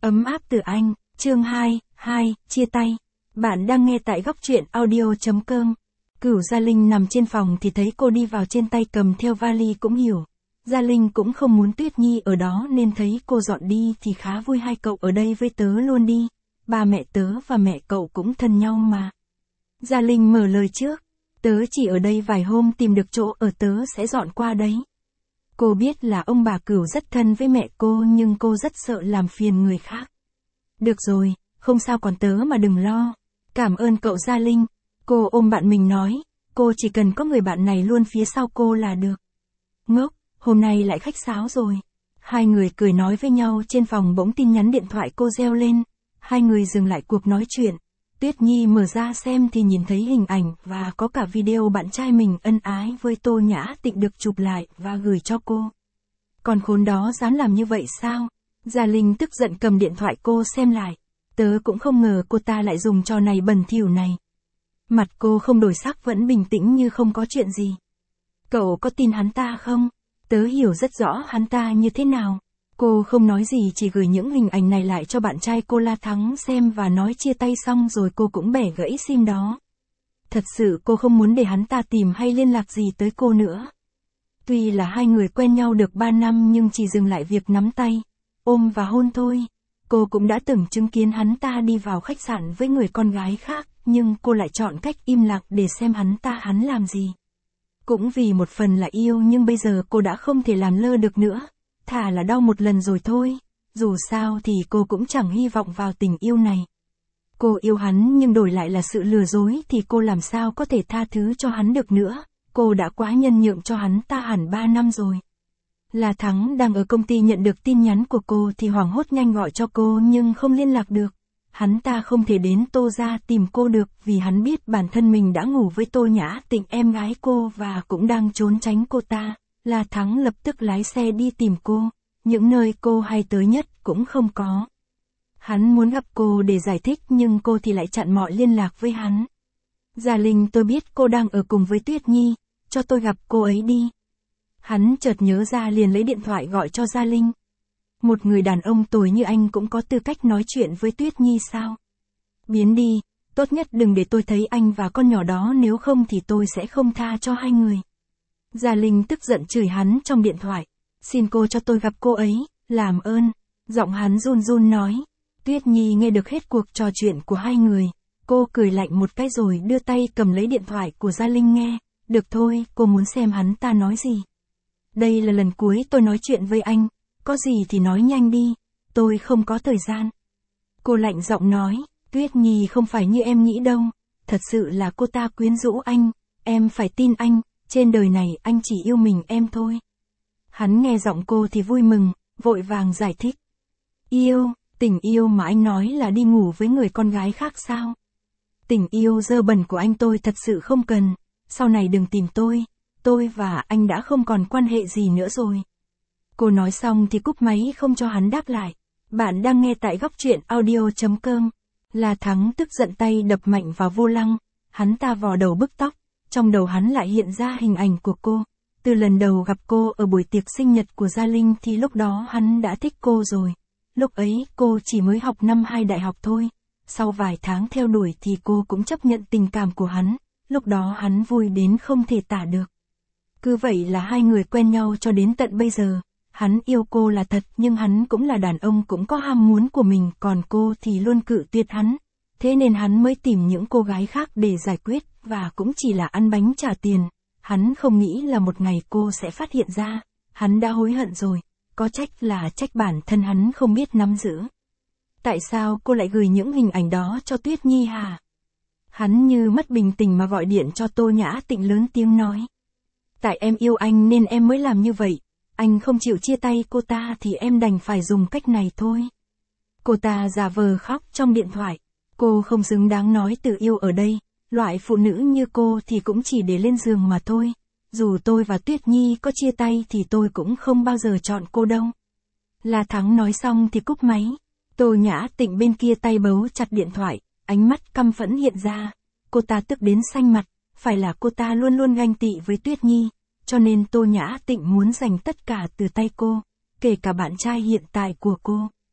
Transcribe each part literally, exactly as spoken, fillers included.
Ấm áp từ anh, chương hai, hai, chia tay. Bạn đang nghe tại góc truyện audio.com. Cửu Gia Linh nằm trên phòng thì thấy cô đi vào trên tay cầm theo vali cũng hiểu. Gia Linh cũng không muốn Tuyết Nhi ở đó nên thấy cô dọn đi thì khá vui, hai cậu ở đây với tớ luôn đi. Ba mẹ tớ và mẹ cậu cũng thân nhau mà. Gia Linh mở lời trước. Tớ chỉ ở đây vài hôm, tìm được chỗ ở tớ sẽ dọn qua đấy. Cô biết là ông bà Cửu rất thân với mẹ cô nhưng cô rất sợ làm phiền người khác. Được rồi, không sao, còn tớ mà đừng lo. Cảm ơn cậu Gia Linh. Cô ôm bạn mình nói, cô chỉ cần có người bạn này luôn phía sau cô là được. Ngốc, hôm nay lại khách sáo rồi. Hai người cười nói với nhau trên phòng, bỗng tin nhắn điện thoại cô reo lên. Hai người dừng lại cuộc nói chuyện. Tuyết Nhi mở ra xem thì nhìn thấy hình ảnh và có cả video bạn trai mình ân ái với Tô Nhã Tịnh được chụp lại và gửi cho cô. Còn khốn đó dám làm như vậy sao? Gia Linh tức giận cầm điện thoại cô xem lại. Tớ cũng không ngờ cô ta lại dùng trò này bẩn thỉu này. Mặt cô không đổi sắc, vẫn bình tĩnh như không có chuyện gì. Cậu có tin hắn ta không? Tớ hiểu rất rõ hắn ta như thế nào. Cô không nói gì, chỉ gửi những hình ảnh này lại cho bạn trai cô La Thắng xem và nói chia tay xong rồi cô cũng bẻ gãy sim đó. Thật sự cô không muốn để hắn ta tìm hay liên lạc gì tới cô nữa. Tuy là hai người quen nhau được ba năm nhưng chỉ dừng lại việc nắm tay, ôm và hôn thôi. Cô cũng đã từng chứng kiến hắn ta đi vào khách sạn với người con gái khác, nhưng cô lại chọn cách im lặng để xem hắn ta hắn làm gì. Cũng vì một phần là yêu nhưng bây giờ cô đã không thể làm lơ được nữa. Thà là đau một lần rồi thôi, dù sao thì cô cũng chẳng hy vọng vào tình yêu này. Cô yêu hắn nhưng đổi lại là sự lừa dối thì cô làm sao có thể tha thứ cho hắn được nữa, cô đã quá nhân nhượng cho hắn ta hẳn ba năm rồi. La Thắng đang ở công ty nhận được tin nhắn của cô thì hoảng hốt nhanh gọi cho cô nhưng không liên lạc được. Hắn ta không thể đến Tô gia tìm cô được vì hắn biết bản thân mình đã ngủ với Tô Nhã Tịnh, em gái cô, và cũng đang trốn tránh cô ta. La Thắng lập tức lái xe đi tìm cô, những nơi cô hay tới nhất cũng không có. Hắn muốn gặp cô để giải thích nhưng cô thì lại chặn mọi liên lạc với hắn. Gia Linh, tôi biết cô đang ở cùng với Tuyết Nhi, cho tôi gặp cô ấy đi. Hắn chợt nhớ ra liền lấy điện thoại gọi cho Gia Linh. Một người đàn ông tồi như anh cũng có tư cách nói chuyện với Tuyết Nhi sao? Biến đi, tốt nhất đừng để tôi thấy anh và con nhỏ đó, nếu không thì tôi sẽ không tha cho hai người. Gia Linh tức giận chửi hắn trong điện thoại. Xin cô cho tôi gặp cô ấy, làm ơn. Giọng hắn run run nói. Tuyết Nhi nghe được hết cuộc trò chuyện của hai người. Cô cười lạnh một cái rồi đưa tay cầm lấy điện thoại của Gia Linh nghe. Được thôi, cô muốn xem hắn ta nói gì. Đây là lần cuối tôi nói chuyện với anh. Có gì thì nói nhanh đi, tôi không có thời gian. Cô lạnh giọng nói. Tuyết Nhi không phải như em nghĩ đâu. Thật sự là cô ta quyến rũ anh. Em phải tin anh. Trên đời này anh chỉ yêu mình em thôi. Hắn nghe giọng cô thì vui mừng, vội vàng giải thích. Yêu, tình yêu mà anh nói là đi ngủ với người con gái khác sao? Tình yêu dơ bẩn của anh tôi thật sự không cần. Sau này đừng tìm tôi. Tôi và anh đã không còn quan hệ gì nữa rồi. Cô nói xong thì cúp máy không cho hắn đáp lại. Bạn đang nghe tại góc truyện audio.com. La Thắng tức giận tay đập mạnh vào vô lăng. Hắn ta vò đầu bứt tóc. Trong đầu hắn lại hiện ra hình ảnh của cô. Từ lần đầu gặp cô ở buổi tiệc sinh nhật của Gia Linh thì lúc đó hắn đã thích cô rồi. Lúc ấy cô chỉ mới học năm hai đại học thôi. Sau vài tháng theo đuổi thì cô cũng chấp nhận tình cảm của hắn. Lúc đó hắn vui đến không thể tả được. Cứ vậy là hai người quen nhau cho đến tận bây giờ. Hắn yêu cô là thật nhưng hắn cũng là đàn ông, cũng có ham muốn của mình, còn cô thì luôn cự tuyệt hắn. Thế nên hắn mới tìm những cô gái khác để giải quyết, và cũng chỉ là ăn bánh trả tiền. Hắn không nghĩ là một ngày cô sẽ phát hiện ra. Hắn đã hối hận rồi, có trách là trách bản thân hắn không biết nắm giữ. Tại sao cô lại gửi những hình ảnh đó cho Tuyết Nhi hả? Hắn như mất bình tĩnh mà gọi điện cho Tô Nhã Tịnh lớn tiếng nói. Tại em yêu anh nên em mới làm như vậy. Anh không chịu chia tay cô ta thì em đành phải dùng cách này thôi. Cô ta giả vờ khóc trong điện thoại. Cô không xứng đáng nói từ yêu ở đây. Loại phụ nữ như cô thì cũng chỉ để lên giường mà thôi. Dù tôi và Tuyết Nhi có chia tay thì tôi cũng không bao giờ chọn cô đâu. La Thắng nói xong thì cúp máy. Tô Nhã Tịnh bên kia tay bấu chặt điện thoại, ánh mắt căm phẫn hiện ra. Cô ta tức đến xanh mặt. Phải là cô ta luôn luôn ganh tị với Tuyết Nhi. Cho nên Tô Nhã Tịnh muốn giành tất cả từ tay cô, kể cả bạn trai hiện tại của cô.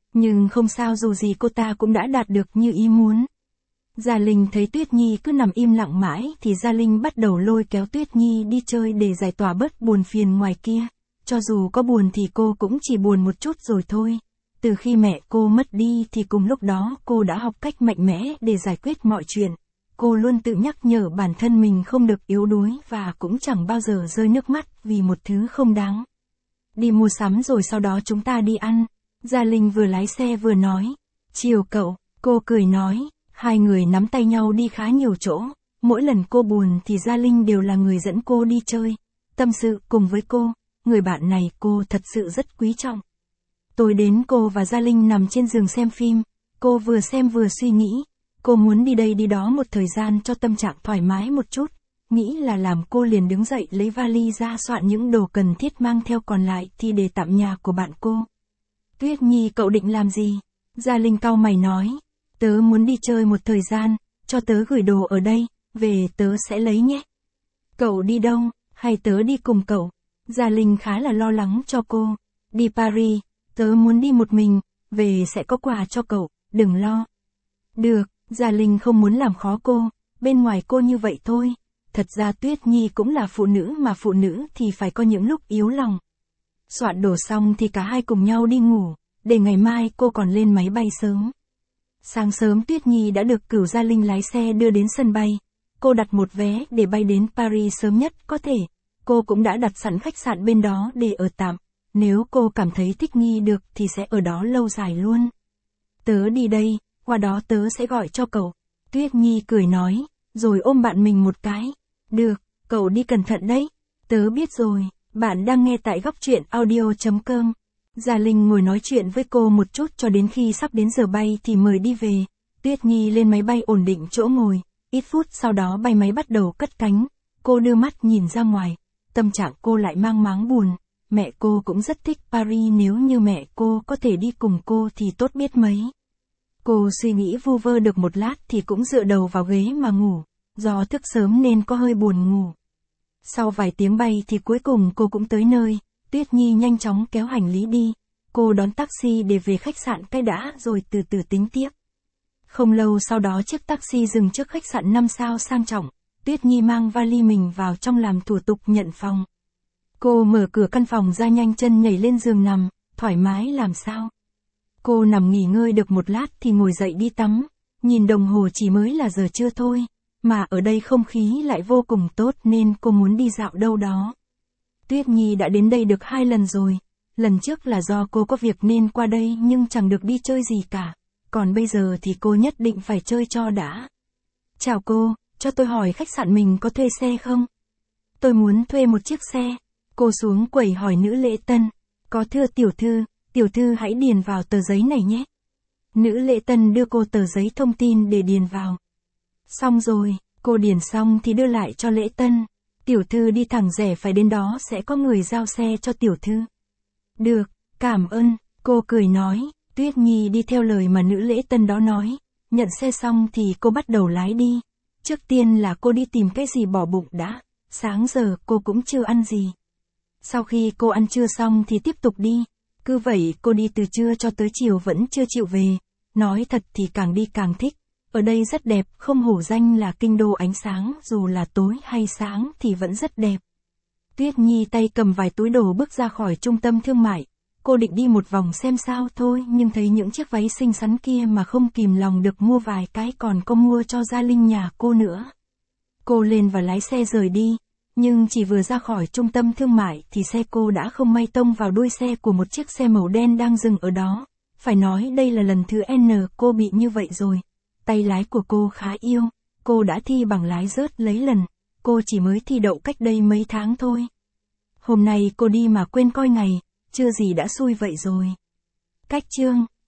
Nhưng không sao, dù gì cô ta cũng đã đạt được như ý muốn. Gia Linh thấy Tuyết Nhi cứ nằm im lặng mãi thì Gia Linh bắt đầu lôi kéo Tuyết Nhi đi chơi để giải tỏa bớt buồn phiền ngoài kia. Cho dù có buồn thì cô cũng chỉ buồn một chút rồi thôi. Từ khi mẹ cô mất đi thì cùng lúc đó cô đã học cách mạnh mẽ để giải quyết mọi chuyện. Cô luôn tự nhắc nhở bản thân mình không được yếu đuối và cũng chẳng bao giờ rơi nước mắt vì một thứ không đáng. Đi mua sắm rồi sau đó chúng ta đi ăn. Gia Linh vừa lái xe vừa nói. Chiều cậu, cô cười nói. Hai người nắm tay nhau đi khá nhiều chỗ. Mỗi lần cô buồn thì Gia Linh đều là người dẫn cô đi chơi. Tâm sự cùng với cô. Người bạn này cô thật sự rất quý trọng. Tối đến cô và Gia Linh nằm trên giường xem phim. Cô vừa xem vừa suy nghĩ. Cô muốn đi đây đi đó một thời gian cho tâm trạng thoải mái một chút. Nghĩ là làm, cô liền đứng dậy lấy vali ra soạn những đồ cần thiết mang theo, còn lại thì để tạm nhà của bạn cô. Tuyết Nhi, cậu định làm gì? Gia Linh cau mày nói. Tớ muốn đi chơi một thời gian, cho tớ gửi đồ ở đây, về tớ sẽ lấy nhé. Cậu đi đâu, hay tớ đi cùng cậu? Gia Linh khá là lo lắng cho cô. Đi Paris, tớ muốn đi một mình, về sẽ có quà cho cậu, đừng lo. Được, Gia Linh không muốn làm khó cô, bên ngoài cô như vậy thôi. Thật ra Tuyết Nhi cũng là phụ nữ, mà phụ nữ thì phải có những lúc yếu lòng. Soạn đồ xong thì cả hai cùng nhau đi ngủ, để ngày mai cô còn lên máy bay sớm. Sáng sớm Tuyết Nhi đã được Cửu Gia Linh lái xe đưa đến sân bay. Cô đặt một vé để bay đến Paris sớm nhất có thể. Cô cũng đã đặt sẵn khách sạn bên đó để ở tạm. Nếu cô cảm thấy thích nghi được thì sẽ ở đó lâu dài luôn. Tớ đi đây, qua đó tớ sẽ gọi cho cậu. Tuyết Nhi cười nói, rồi ôm bạn mình một cái. Được, cậu đi cẩn thận đấy. Tớ biết rồi. Bạn đang nghe tại góc truyện audio chấm com. Gia Linh ngồi nói chuyện với cô một chút cho đến khi sắp đến giờ bay thì mời đi về. Tuyết Nhi lên máy bay ổn định chỗ ngồi. Ít phút sau đó bay máy bắt đầu cất cánh. Cô đưa mắt nhìn ra ngoài. Tâm trạng cô lại mang máng buồn. Mẹ cô cũng rất thích Paris, nếu như mẹ cô có thể đi cùng cô thì tốt biết mấy. Cô suy nghĩ vu vơ được một lát thì cũng dựa đầu vào ghế mà ngủ. Do thức sớm nên có hơi buồn ngủ. Sau vài tiếng bay thì cuối cùng cô cũng tới nơi. Tuyết Nhi nhanh chóng kéo hành lý đi. Cô đón taxi để về khách sạn cái đã rồi từ từ tính tiếp. Không lâu sau đó chiếc taxi dừng trước khách sạn năm sao sang trọng. Tuyết Nhi mang vali mình vào trong làm thủ tục nhận phòng. Cô mở cửa căn phòng ra, nhanh chân nhảy lên giường nằm, thoải mái làm sao. Cô nằm nghỉ ngơi được một lát thì ngồi dậy đi tắm. Nhìn đồng hồ chỉ mới là giờ trưa thôi. Mà ở đây không khí lại vô cùng tốt nên cô muốn đi dạo đâu đó. Tuyết Nhi đã đến đây được hai lần rồi. Lần trước là do cô có việc nên qua đây nhưng chẳng được đi chơi gì cả. Còn bây giờ thì cô nhất định phải chơi cho đã. Chào cô, cho tôi hỏi khách sạn mình có thuê xe không? Tôi muốn thuê một chiếc xe. Cô xuống quầy hỏi nữ lễ tân. Có thưa tiểu thư, tiểu thư hãy điền vào tờ giấy này nhé. Nữ lễ tân đưa cô tờ giấy thông tin để điền vào. Xong rồi, cô điền xong thì đưa lại cho lễ tân. Tiểu thư đi thẳng rẽ phải đến đó sẽ có người giao xe cho tiểu thư. Được, cảm ơn, cô cười nói. Tuyết Nhi đi theo lời mà nữ lễ tân đó nói. Nhận xe xong thì cô bắt đầu lái đi. Trước tiên là cô đi tìm cái gì bỏ bụng đã. Sáng giờ cô cũng chưa ăn gì. Sau khi cô ăn trưa xong thì tiếp tục đi. Cứ vậy cô đi từ trưa cho tới chiều vẫn chưa chịu về. Nói thật thì càng đi càng thích. Ở đây rất đẹp, không hổ danh là kinh đô ánh sáng, dù là tối hay sáng thì vẫn rất đẹp. Tuyết Nhi tay cầm vài túi đồ bước ra khỏi trung tâm thương mại. Cô định đi một vòng xem sao thôi, nhưng thấy những chiếc váy xinh xắn kia mà không kìm lòng được mua vài cái, còn có mua cho Gia Linh nhà cô nữa. Cô lên và lái xe rời đi, nhưng chỉ vừa ra khỏi trung tâm thương mại thì xe cô đã không may tông vào đuôi xe của một chiếc xe màu đen đang dừng ở đó. Phải nói đây là lần thứ N cô bị như vậy rồi. Tay lái của cô khá yêu, cô đã thi bằng lái rớt lấy lần, cô chỉ mới thi đậu cách đây mấy tháng thôi. Hôm nay cô đi mà quên coi ngày, chưa gì đã xui vậy rồi. Cách chương